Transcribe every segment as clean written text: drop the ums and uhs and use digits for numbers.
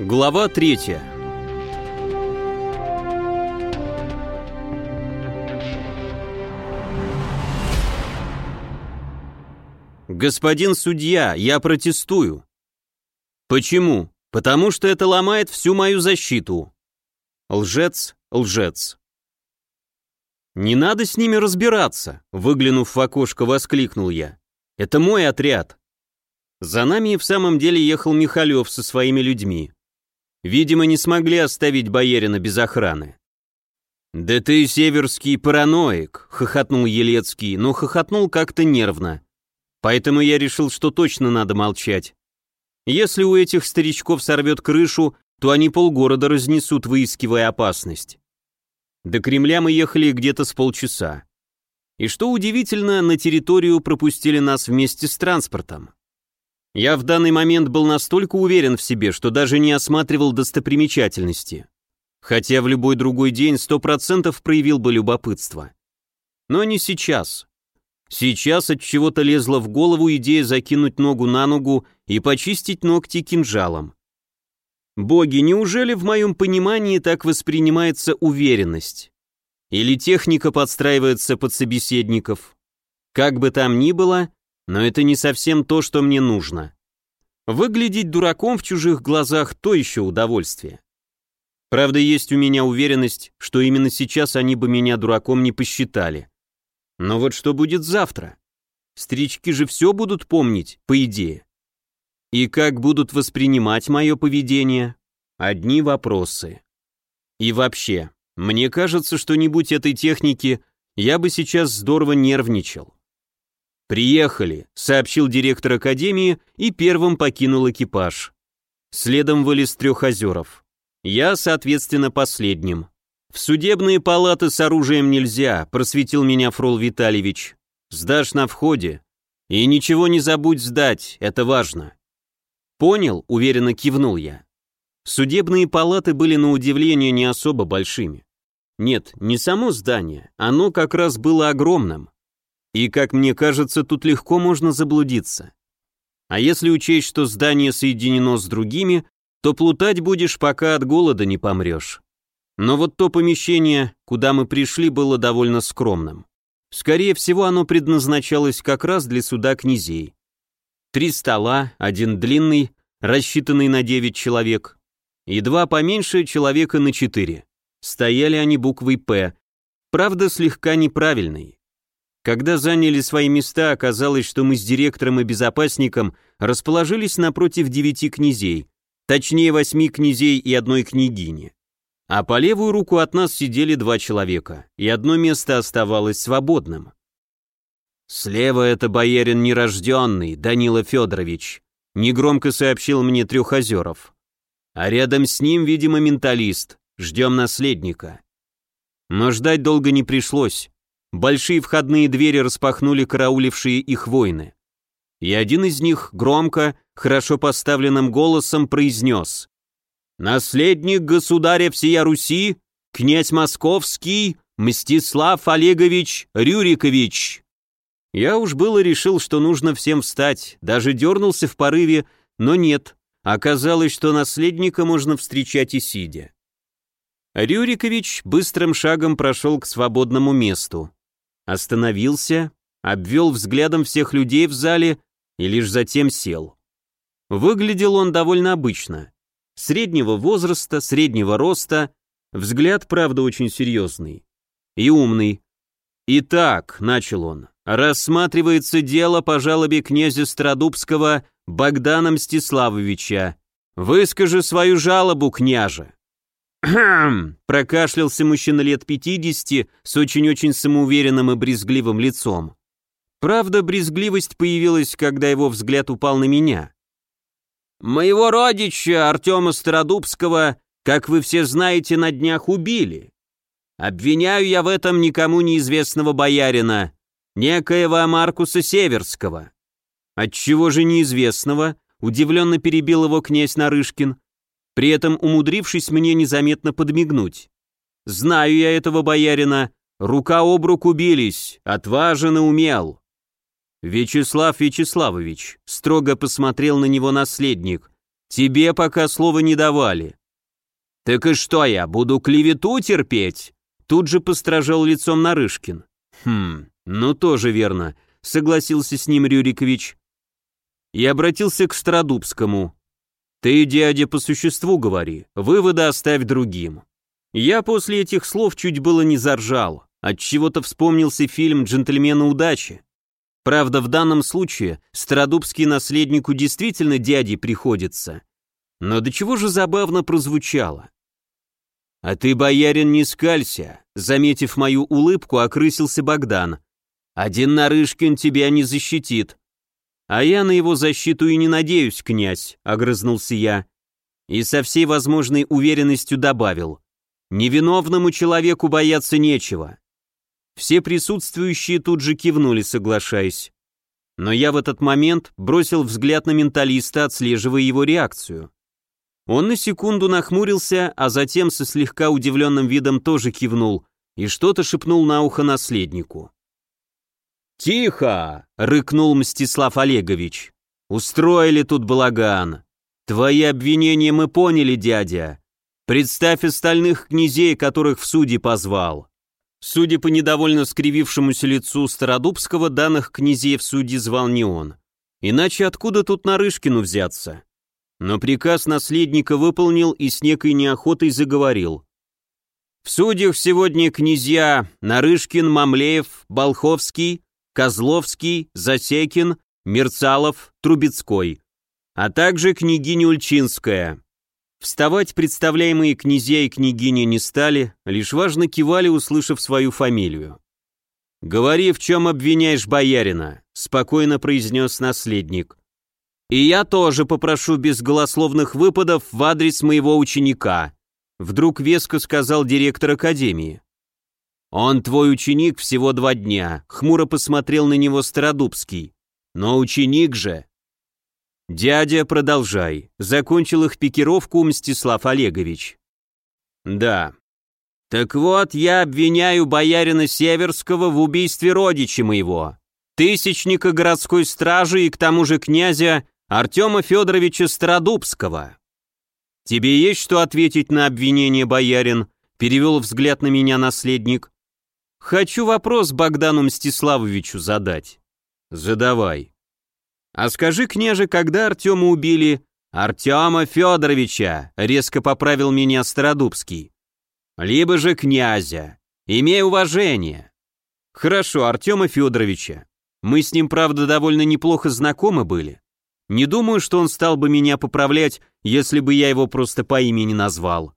Глава 3. Господин судья, я протестую. Почему? Потому что это ломает всю мою защиту. Лжец, лжец. Не надо с ними разбираться, выглянув в окошко, воскликнул я. Это мой отряд. За нами и в самом деле ехал Михалев со своими людьми. Видимо, не смогли оставить боярина без охраны. «Да ты северский параноик», — хохотнул Елецкий, но хохотнул как-то нервно. Поэтому я решил, что точно надо молчать. Если у этих старичков сорвет крышу, то они полгорода разнесут, выискивая опасность. До Кремля мы ехали где-то с полчаса. И что удивительно, на территорию пропустили нас вместе с транспортом. Я в данный момент был настолько уверен в себе, что даже не осматривал достопримечательности. Хотя в любой другой день 100% проявил бы любопытство. Но не сейчас. Сейчас от чего-то лезла в голову идея закинуть ногу на ногу и почистить ногти кинжалом. Боги, неужели в моем понимании так воспринимается уверенность? Или техника подстраивается под собеседников? Как бы там ни было, но это не совсем то, что мне нужно. Выглядеть дураком в чужих глазах – то еще удовольствие. Правда, есть у меня уверенность, что именно сейчас они бы меня дураком не посчитали. Но вот что будет завтра? Старички же все будут помнить, по идее. И как будут воспринимать мое поведение? Одни вопросы. И вообще, мне кажется, что не будь этой техники, я бы сейчас здорово нервничал. «Приехали», — сообщил директор академии и первым покинул экипаж. Следом вылез Трехозеров. Я, соответственно, последним. «В судебные палаты с оружием нельзя», — просветил меня Фрол Витальевич. «Сдашь на входе. И ничего не забудь сдать, это важно». «Понял», — уверенно кивнул я. Судебные палаты были на удивление не особо большими. Нет, не само здание, оно как раз было огромным. И, как мне кажется, тут легко можно заблудиться. А если учесть, что здание соединено с другими, то плутать будешь, пока от голода не помрешь. Но вот то помещение, куда мы пришли, было довольно скромным. Скорее всего, оно предназначалось как раз для суда князей. 3 стола, один длинный, рассчитанный на 9 человек, и 2 поменьше, человека на 4. Стояли они буквой «П», правда, слегка неправильной. Когда заняли свои места, оказалось, что мы с директором и безопасником расположились напротив 9 князей, точнее 8 князей и 1 княгини. А по левую руку от нас сидели 2 человека, и одно место оставалось свободным. «Слева это боярин нерожденный, Данила Федорович», негромко сообщил мне Трехозеров. «А рядом с ним, видимо, менталист, ждем наследника». Но ждать долго не пришлось. Большие входные двери распахнули караулившие их воины. И один из них громко, хорошо поставленным голосом произнес: «Наследник государя всея Руси, князь Московский, Мстислав Олегович Рюрикович». Я уж было решил, что нужно всем встать, даже дернулся в порыве, но нет, оказалось, что наследника можно встречать и сидя. Рюрикович быстрым шагом прошел к свободному месту. Остановился, обвел взглядом всех людей в зале и лишь затем сел. Выглядел он довольно обычно. Среднего возраста, среднего роста, взгляд, правда, очень серьезный. И умный. «Итак», — начал он, — «рассматривается дело по жалобе князя Стародубского Богдана Мстиславовича. Выскажи свою жалобу, княже». «Кхм», — прокашлялся мужчина лет 50 с очень-очень самоуверенным и брезгливым лицом. Правда, брезгливость появилась, когда его взгляд упал на меня. «Моего родича, Артема Стародубского, как вы все знаете, на днях убили. Обвиняю я в этом никому неизвестного боярина, некоего Маркуса Северского». «Отчего же неизвестного?» — удивленно перебил его князь Нарышкин, при этом умудрившись мне незаметно подмигнуть. «Знаю я этого боярина, рука об руку бились, отважен и умел». «Вячеслав Вячеславович», — строго посмотрел на него наследник, Тебе пока слова не давали». «Так и что я, буду клевету терпеть?» Тут же постражал лицом Нарышкин. Ну тоже верно», — согласился с ним Рюрикович. И обратился к Стародубскому. «Ты, дядя, по существу говори, выводы оставь другим». Я после этих слов чуть было не заржал. Отчего-то вспомнился фильм «Джентльмены удачи». Правда, в данном случае Стародубский наследнику действительно дядей приходится. Но до чего же забавно прозвучало. «А ты, боярин, не скалься», — заметив мою улыбку, окрысился Богдан. «Один Нарышкин тебя не защитит». «А я на его защиту и не надеюсь, князь», — огрызнулся я. И со всей возможной уверенностью добавил. «Невиновному человеку бояться нечего». Все присутствующие тут же кивнули, соглашаясь. Но я в этот момент бросил взгляд на менталиста, отслеживая его реакцию. Он на секунду нахмурился, а затем со слегка удивленным видом тоже кивнул и что-то шепнул на ухо наследнику. «Тихо!» — рыкнул Мстислав Олегович. «Устроили тут балаган. Твои обвинения мы поняли, дядя. Представь остальных князей, которых в суде позвал». Судя по недовольно скривившемуся лицу Стародубского, данных князей в суде звал не он. Иначе откуда тут Нарышкину взяться? Но приказ наследника выполнил и с некой неохотой заговорил. «В судьях сегодня князья Нарышкин, Мамлеев, Болховский, Козловский, Засекин, Мерцалов, Трубецкой, а также княгиня Ульчинская». Вставать представляемые князья и княгини не стали, лишь важно кивали, услышав свою фамилию. «Говори, в чем обвиняешь боярина», — спокойно произнес наследник. «И я тоже попрошу без голословных выпадов в адрес моего ученика», — вдруг веско сказал директор академии. «Он твой ученик всего 2 дня», — хмуро посмотрел на него Стародубский. «Но ученик же...» «Дядя, продолжай», — закончил их пикировку Мстислав Олегович. «Да. Так вот, я обвиняю боярина Северского в убийстве родича моего, тысячника городской стражи и к тому же князя Артема Федоровича Стародубского». «Тебе есть что ответить на обвинение, боярин?» — перевел взгляд на меня наследник. «Хочу вопрос Богдану Мстиславовичу задать». «Задавай». «А скажи, княже, когда Артема убили?» «Артема Федоровича», — резко поправил меня Стародубский. «Либо же князя. Имей уважение». «Хорошо, Артема Федоровича. Мы с ним, правда, довольно неплохо знакомы были. Не думаю, что он стал бы меня поправлять, если бы я его просто по имени назвал».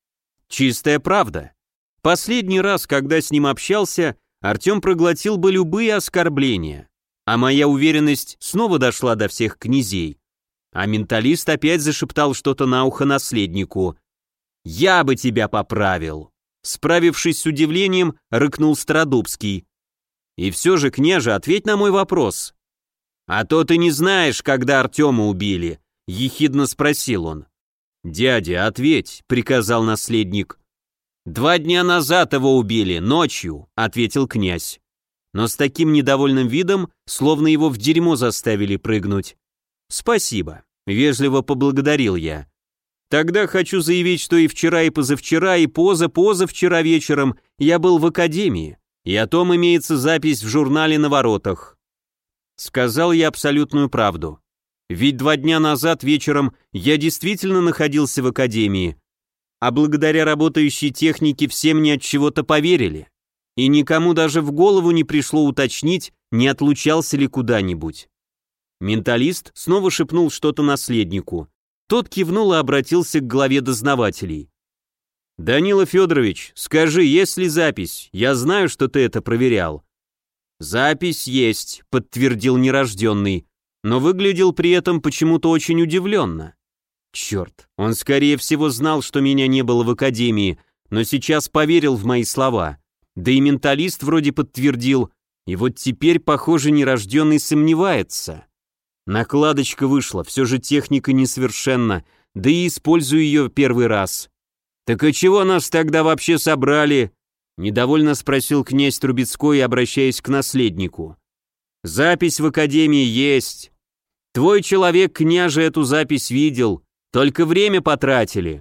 Чистая правда. Последний раз, когда с ним общался, Артем проглотил бы любые оскорбления. А моя уверенность снова дошла до всех князей. А менталист опять зашептал что-то на ухо наследнику. «Я бы тебя поправил!» Справившись с удивлением, рыкнул Стародубский. «И все же, княже, ответь на мой вопрос». «А то ты не знаешь, когда Артема убили», — ехидно спросил он. «Дядя, ответь», — приказал наследник. 2 дня назад его убили, ночью», — ответил князь. Но с таким недовольным видом, словно его в дерьмо заставили прыгнуть. «Спасибо», — вежливо поблагодарил я. «Тогда хочу заявить, что и вчера, и позавчера, и позавчера вечером я был в академии, и о том имеется запись в журнале «На воротах». Сказал я абсолютную правду. Ведь 2 дня назад вечером я действительно находился в академии, а благодаря работающей технике все мне от чего-то поверили. И никому даже в голову не пришло уточнить, не отлучался ли куда-нибудь. Менталист снова шепнул что-то наследнику. Тот кивнул и обратился к главе дознавателей. «Данила Федорович, скажи, есть ли запись? Я знаю, что ты это проверял». «Запись есть», — подтвердил нерожденный, но выглядел при этом почему-то очень удивленно. Черт, он скорее всего знал, что меня не было в академии, но сейчас поверил в мои слова. Да и менталист вроде подтвердил, и вот теперь, похоже, нерожденный сомневается. Накладочка вышла, все же техника несовершенна, да и использую ее 1 раз. «Так и чего нас тогда вообще собрали?» — недовольно спросил князь Трубецкой, обращаясь к наследнику. «Запись в академии есть. Твой человек, княже, эту запись видел, Только время потратили».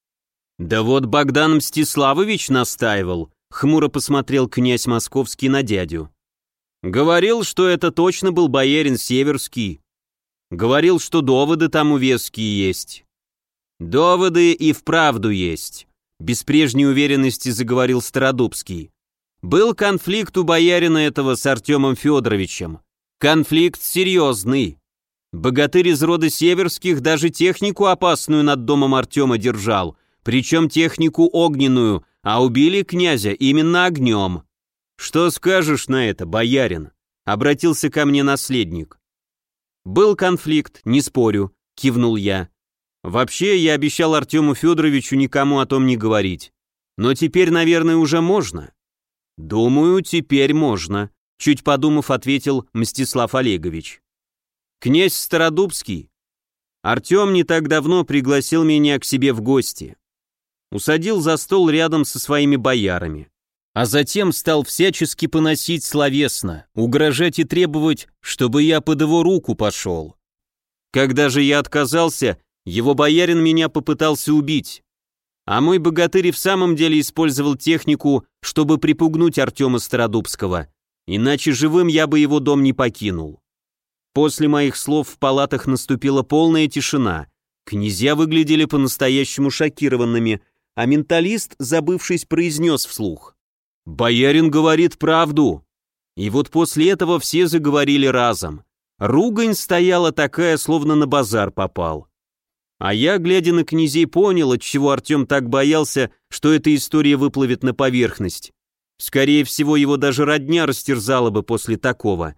«Да вот Богдан Мстиславович настаивал», — хмуро посмотрел князь Московский на дядю. «Говорил, что это точно был боярин Северский. Говорил, что доводы там веские есть». «Доводы и вправду есть», — без прежней уверенности заговорил Стародубский. «Был конфликт у боярина этого с Артемом Федоровичем. Конфликт серьезный. Богатырь из рода Северских даже технику опасную над домом Артема держал, причем технику огненную, а убили князя именно огнем. Что скажешь на это, боярин?» — обратился ко мне наследник. «Был конфликт, не спорю», — кивнул я. «Вообще, я обещал Артему Федоровичу никому о том не говорить. Но теперь, наверное, уже можно». «Думаю, теперь можно», — чуть подумав, ответил Мстислав Олегович. «Князь Стародубский. Артем не так давно пригласил меня к себе в гости. Усадил за стол рядом со своими боярами. А затем стал всячески поносить словесно, угрожать и требовать, чтобы я под его руку пошел. Когда же я отказался, его боярин меня попытался убить. А мой богатырь и в самом деле использовал технику, чтобы припугнуть Артема Стародубского, иначе живым я бы его дом не покинул». После моих слов в палатах наступила полная тишина. Князья выглядели по-настоящему шокированными, а менталист, забывшись, произнес вслух: «Боярин говорит правду». И вот после этого все заговорили разом. Ругань стояла такая, словно на базар попал. А я, глядя на князей, понял, отчего Артем так боялся, что эта история выплывет на поверхность. Скорее всего, его даже родня растерзала бы после такого.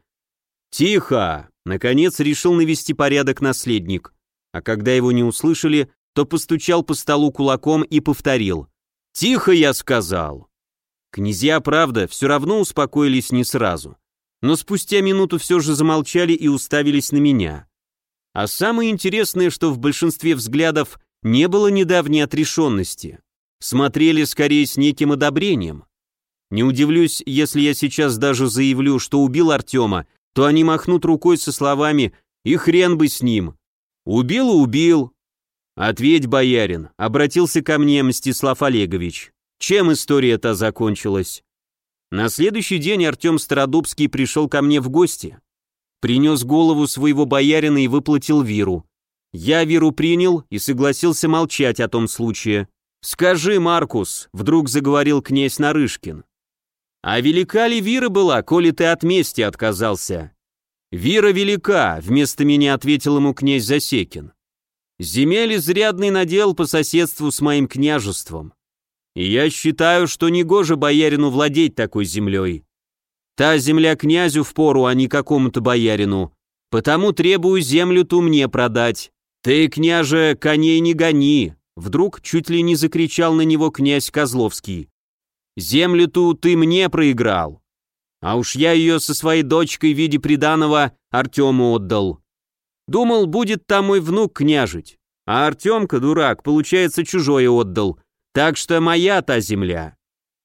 «Тихо!» — наконец решил навести порядок наследник. А когда его не услышали, то постучал по столу кулаком и повторил: «Тихо, я сказал!» Князья, правда, все равно успокоились не сразу, но спустя минуту все же замолчали и уставились на меня. А самое интересное, что в большинстве взглядов не было недавней отрешенности. Смотрели скорее с неким одобрением. Не удивлюсь, если я сейчас даже заявлю, что убил Артема, то они махнут рукой со словами «И хрен бы с ним». Убил и убил. «Ответь, боярин», — обратился ко мне Мстислав Олегович. «Чем история-то закончилась?» На следующий день Артем Стародубский пришел ко мне в гости. Принес голову своего боярина и выплатил виру. Я виру принял и согласился молчать о том случае. «Скажи, Маркус», — вдруг заговорил князь Нарышкин, «а велика ли вира была, коли ты от мести отказался?» «Вира велика», — вместо меня ответил ему князь Засекин. «Земель изрядный надел по соседству с моим княжеством. И я считаю, что негоже боярину владеть такой землей. Та земля князю впору, а не какому-то боярину. Потому требую землю ту мне продать. Ты, княже, коней не гони», — вдруг чуть ли не закричал на него князь Козловский. «Землю ту ты мне проиграл. А уж я ее со своей дочкой в виде приданого Артему отдал. Думал, будет там мой внук княжить. А Артемка, дурак, получается, чужое отдал. Так что моя та земля».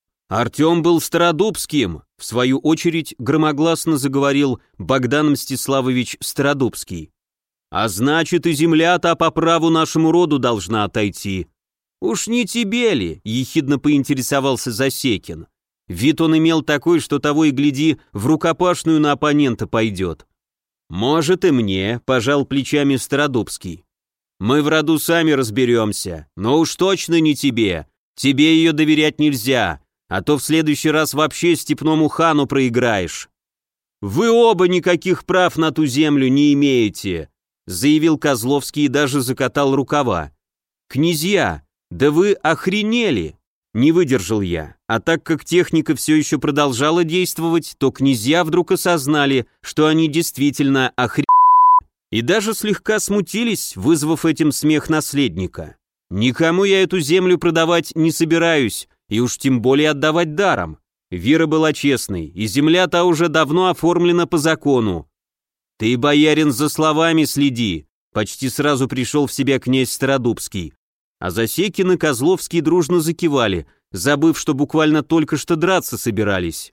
Артем был Стародубским, в свою очередь громогласно заговорил Богдан Мстиславович Стародубский. «А значит, и земля-то по праву нашему роду должна отойти». «Уж не тебе ли?» — ехидно поинтересовался Засекин. Вид он имел такой, что того и гляди, в рукопашную на оппонента пойдет. «Может, и мне», — пожал плечами Стародубский. «Мы в роду сами разберемся, но уж точно не тебе. Тебе ее доверять нельзя, а то в следующий раз вообще степному хану проиграешь». «Вы оба никаких прав на ту землю не имеете», — заявил Козловский и даже закатал рукава. «Князья, да вы охренели!» Не выдержал я, а так как техника все еще продолжала действовать, то князья вдруг осознали, что они действительно охренели, и даже слегка смутились, вызвав этим смех наследника. «Никому я эту землю продавать не собираюсь, и уж тем более отдавать даром. Вира была честной, и земля та уже давно оформлена по закону». «Ты, боярин, за словами следи», — почти сразу пришел в себя князь Стародубский. А Засекин и Козловский дружно закивали, забыв, что буквально только что драться собирались.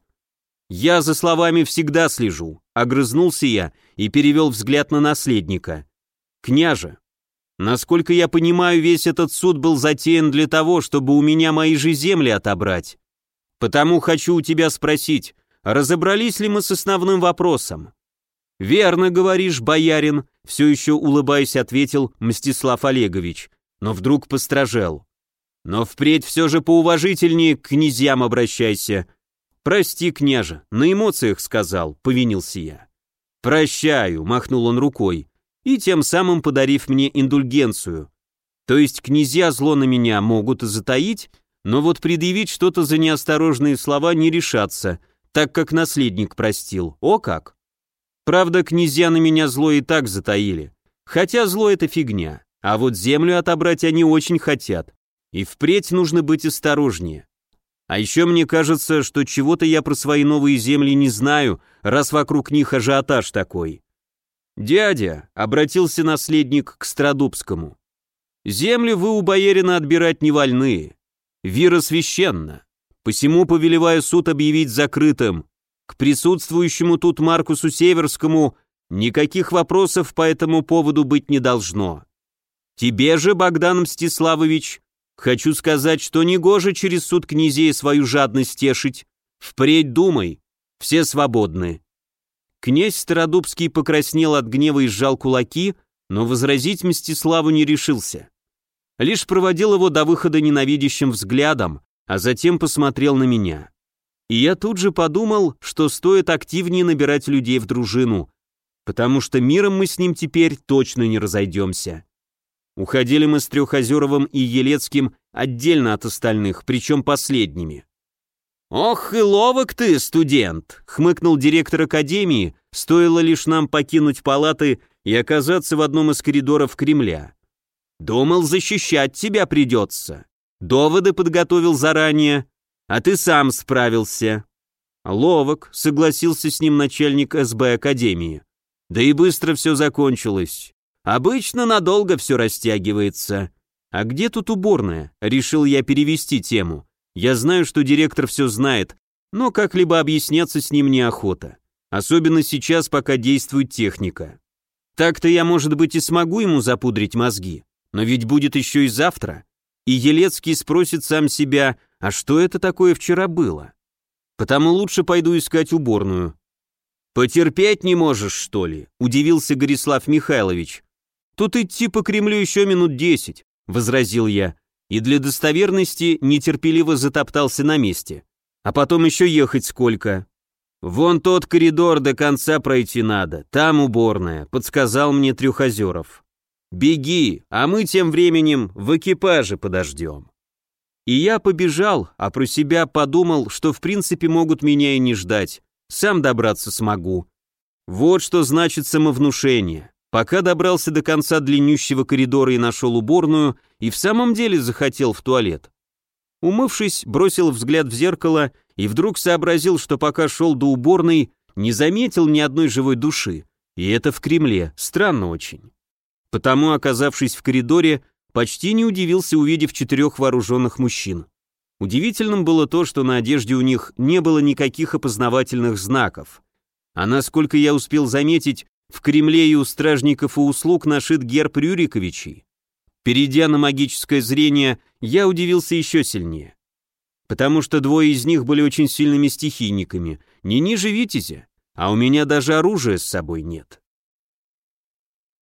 «Я за словами всегда слежу», — огрызнулся я и перевел взгляд на наследника. «Княже, Насколько я понимаю, весь этот суд был затеян для того, чтобы у меня мои же земли отобрать. Потому хочу у тебя спросить, разобрались ли мы с основным вопросом?» «Верно говоришь, боярин», — все еще улыбаясь, ответил Мстислав Олегович, но вдруг постражел. «Но впредь все же поуважительнее к князьям обращайся». «Прости, княже, на эмоциях сказал», — повинился я. «Прощаю», — махнул он рукой, и тем самым подарив мне индульгенцию. То есть князья зло на меня могут и затаить, но вот предъявить что-то за неосторожные слова не решатся, так как наследник простил. О как! Правда, князья на меня зло и так затаили. Хотя зло — это фигня, а вот землю отобрать они очень хотят. И впредь нужно быть осторожнее. А еще мне кажется, что чего-то я про свои новые земли не знаю, раз вокруг них ажиотаж такой. «Дядя», — обратился наследник к Страдубскому, — «земли вы у боярина отбирать не вольны. Вира священна. Посему повелеваю суд объявить закрытым. К присутствующему тут Маркусу Северскому никаких вопросов по этому поводу быть не должно. Тебе же, Богдан Мстиславович, хочу сказать, что негоже через суд князей свою жадность тешить. Впредь думай, все свободны». Князь Стародубский покраснел от гнева и сжал кулаки, но возразить Мстиславу не решился. Лишь проводил его до выхода ненавидящим взглядом, а затем посмотрел на меня. И я тут же подумал, что стоит активнее набирать людей в дружину, потому что миром мы с ним теперь точно не разойдемся. Уходили мы с Трехозеровым и Елецким отдельно от остальных, причем последними. «Ох и ловок ты, студент!» — хмыкнул директор академии, стоило лишь нам покинуть палаты и оказаться в одном из коридоров Кремля. «Думал, защищать тебя придется. Доводы подготовил заранее, а ты сам справился». «Ловок», — согласился с ним начальник СБ академии. «Да и быстро все закончилось. Обычно надолго все растягивается. А где тут уборная?» — решил я перевести тему. Я знаю, что директор все знает, но как-либо объясняться с ним неохота. Особенно сейчас, пока действует техника. Так-то я, может быть, и смогу ему запудрить мозги, но ведь будет еще и завтра. И Елецкий спросит сам себя, а что это такое вчера было? Потому лучше пойду искать уборную. «Потерпеть не можешь, что ли?» – удивился Горислав Михайлович. «Тут идти по Кремлю еще минут 10», – возразил я, и для достоверности нетерпеливо затоптался на месте. «А потом еще ехать сколько?» «Вон тот коридор до конца пройти надо, там уборная», – подсказал мне Трехозеров. «Беги, а мы тем временем в экипаже подождем». И я побежал, а про себя подумал, что в принципе могут меня и не ждать, сам добраться смогу. Вот что значит самовнушение. Пока добрался до конца длиннющего коридора и нашел уборную, и в самом деле захотел в туалет. Умывшись, бросил взгляд в зеркало и вдруг сообразил, что пока шел до уборной, не заметил ни одной живой души. И это в Кремле, странно очень. Потому, оказавшись в коридоре, почти не удивился, увидев 4 вооруженных мужчин. Удивительным было то, что на одежде у них не было никаких опознавательных знаков. А насколько я успел заметить, в Кремле и у стражников и услуг нашит герб Рюриковичей. Перейдя на магическое зрение, я удивился еще сильнее. Потому что 2 из них были очень сильными стихийниками, не ниже Витязя, а у меня даже оружия с собой нет.